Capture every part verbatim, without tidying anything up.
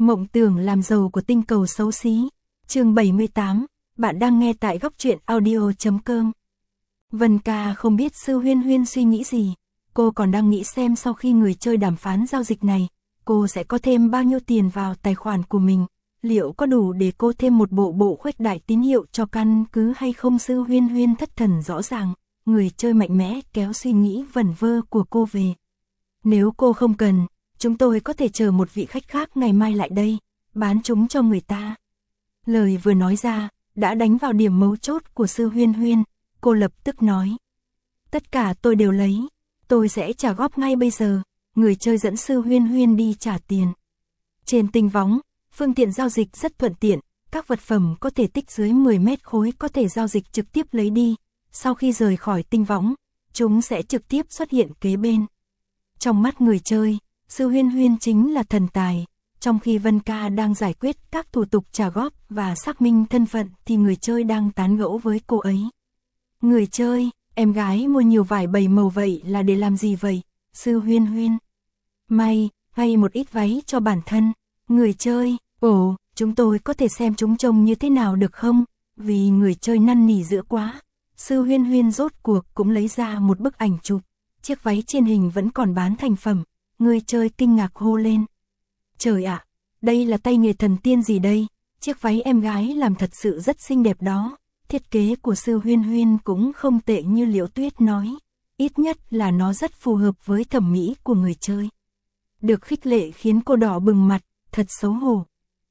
Mộng tưởng làm giàu của tinh cầu xấu xí. Chương bảy mươi tám, bạn đang nghe tại góc truyện audio chấm com. Vân Ca không biết Sư Huyên Huyên suy nghĩ gì, cô còn đang nghĩ xem sau khi người chơi đàm phán giao dịch này, cô sẽ có thêm bao nhiêu tiền vào tài khoản của mình, liệu có đủ để cô thêm một bộ bộ khuếch đại tín hiệu cho căn cứ hay không. Sư Huyên Huyên thất thần rõ ràng, người chơi mạnh mẽ kéo suy nghĩ vẩn vơ của cô về. Nếu cô không cần, chúng tôi có thể chờ một vị khách khác ngày mai lại đây, bán chúng cho người ta. Lời vừa nói ra, đã đánh vào điểm mấu chốt của Sư Huyên Huyên, cô lập tức nói. Tất cả tôi đều lấy, tôi sẽ trả góp ngay bây giờ. Người chơi dẫn Sư Huyên Huyên đi trả tiền. Trên tinh võng, phương tiện giao dịch rất thuận tiện, các vật phẩm có thể tích dưới mười mét khối có thể giao dịch trực tiếp lấy đi, sau khi rời khỏi tinh võng, chúng sẽ trực tiếp xuất hiện kế bên. Trong mắt người chơi, Sư Huyên Huyên chính là thần tài, trong khi Vân Ca đang giải quyết các thủ tục trả góp và xác minh thân phận thì người chơi đang tán gẫu với cô ấy. Người chơi, em gái mua nhiều vải bảy màu vậy là để làm gì vậy? Sư Huyên Huyên. May, hay một ít váy cho bản thân. Người chơi, ồ, chúng tôi có thể xem chúng trông như thế nào được không? Vì người chơi năn nỉ dữ quá. Sư Huyên Huyên rốt cuộc cũng lấy ra một bức ảnh chụp. Chiếc váy trên hình vẫn còn bán thành phẩm. Người chơi kinh ngạc hô lên. Trời ạ, đây là tay nghề thần tiên gì đây? Chiếc váy em gái làm thật sự rất xinh đẹp đó. Thiết kế của Sư Huyên Huyên cũng không tệ như Liễu Tuyết nói. Ít nhất là nó rất phù hợp với thẩm mỹ của người chơi. Được khích lệ khiến cô đỏ bừng mặt, thật xấu hổ.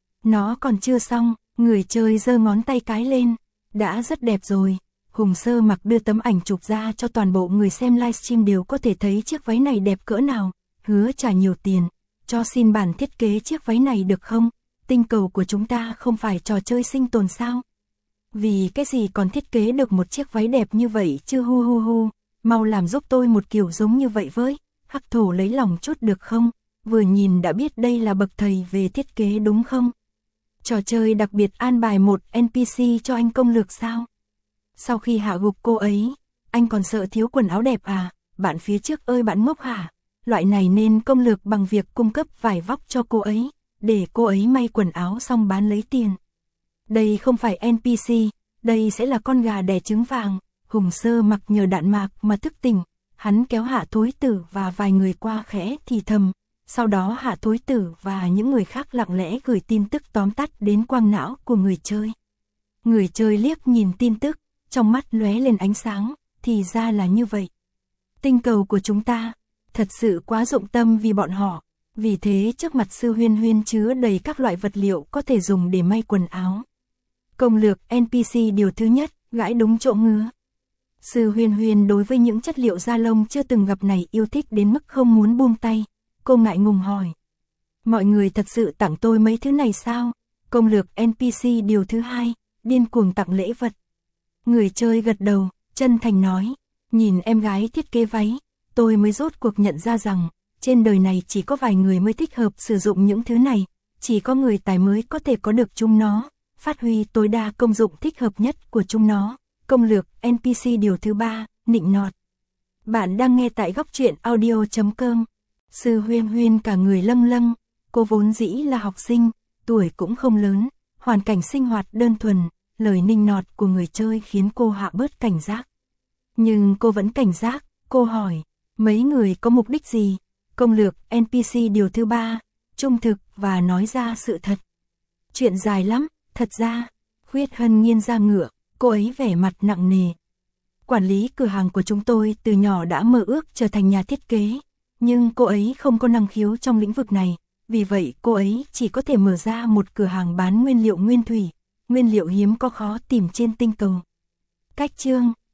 Nó còn chưa xong, người chơi giơ ngón tay cái lên. Đã rất đẹp rồi. Hùng Sơ Mặc đưa tấm ảnh chụp ra cho toàn bộ người xem livestream đều có thể thấy chiếc váy này đẹp cỡ nào. Hứa trả nhiều tiền, cho xin bản thiết kế chiếc váy này được không? Tinh cầu của chúng ta không phải trò chơi sinh tồn sao? Vì cái gì còn thiết kế được một chiếc váy đẹp như vậy chứ? Hu hu hu, mau làm giúp tôi một kiểu giống như vậy với. Hắc Thổ lấy lòng chút được không? Vừa nhìn đã biết đây là bậc thầy về thiết kế đúng không? Trò chơi đặc biệt an bài một en pê xê cho anh công lược sao? Sau khi hạ gục cô ấy, anh còn sợ thiếu quần áo đẹp à? Bạn phía trước ơi, bạn ngốc hả? Loại này nên công lược bằng việc cung cấp vải vóc cho cô ấy, để cô ấy may quần áo xong bán lấy tiền. Đây không phải en pê xê, đây sẽ là con gà đẻ trứng vàng. Hùng Sơ Mặc nhờ đạn mạc mà thức tỉnh, hắn kéo Hạ Thối Tử và vài người qua khẽ thì thầm. Sau đó Hạ Thối Tử và những người khác lặng lẽ gửi tin tức tóm tắt đến quang não của người chơi. Người chơi liếc nhìn tin tức, trong mắt lóe lên ánh sáng, thì ra là như vậy. Tinh cầu của chúng ta thật sự quá dụng tâm vì bọn họ, vì thế trước mặt Sư Huyên Huyên chứa đầy các loại vật liệu có thể dùng để may quần áo. Công lược en pê xê điều thứ nhất, gãi đúng chỗ ngứa. Sư Huyên Huyên đối với những chất liệu da lông chưa từng gặp này yêu thích đến mức không muốn buông tay. Cô ngại ngùng hỏi. Mọi người thật sự tặng tôi mấy thứ này sao? Công lược en pê xê điều thứ hai, điên cuồng tặng lễ vật. Người chơi gật đầu, chân thành nói. Nhìn em gái thiết kế váy, tôi mới rốt cuộc nhận ra rằng, trên đời này chỉ có vài người mới thích hợp sử dụng những thứ này, chỉ có người tài mới có thể có được chúng nó, phát huy tối đa công dụng thích hợp nhất của chúng nó. Công lược en pê xê điều thứ ba, nịnh nọt. Bạn đang nghe tại góc truyện audio chấm com. Sư Huyên Huyên cả người lâng lâng, cô vốn dĩ là học sinh, tuổi cũng không lớn, hoàn cảnh sinh hoạt đơn thuần, lời nịnh nọt của người chơi khiến cô hạ bớt cảnh giác. Nhưng cô vẫn cảnh giác, cô hỏi, mấy người có mục đích gì? Công lược en pê xê điều thứ ba, trung thực và nói ra sự thật. Chuyện dài lắm, thật ra. Khuyết Hân nghiêng ra ngựa, cô ấy vẻ mặt nặng nề. Quản lý cửa hàng của chúng tôi từ nhỏ đã mơ ước trở thành nhà thiết kế, nhưng cô ấy không có năng khiếu trong lĩnh vực này, vì vậy cô ấy chỉ có thể mở ra một cửa hàng bán nguyên liệu nguyên thủy, nguyên liệu hiếm có khó tìm trên tinh cầu. Cách chương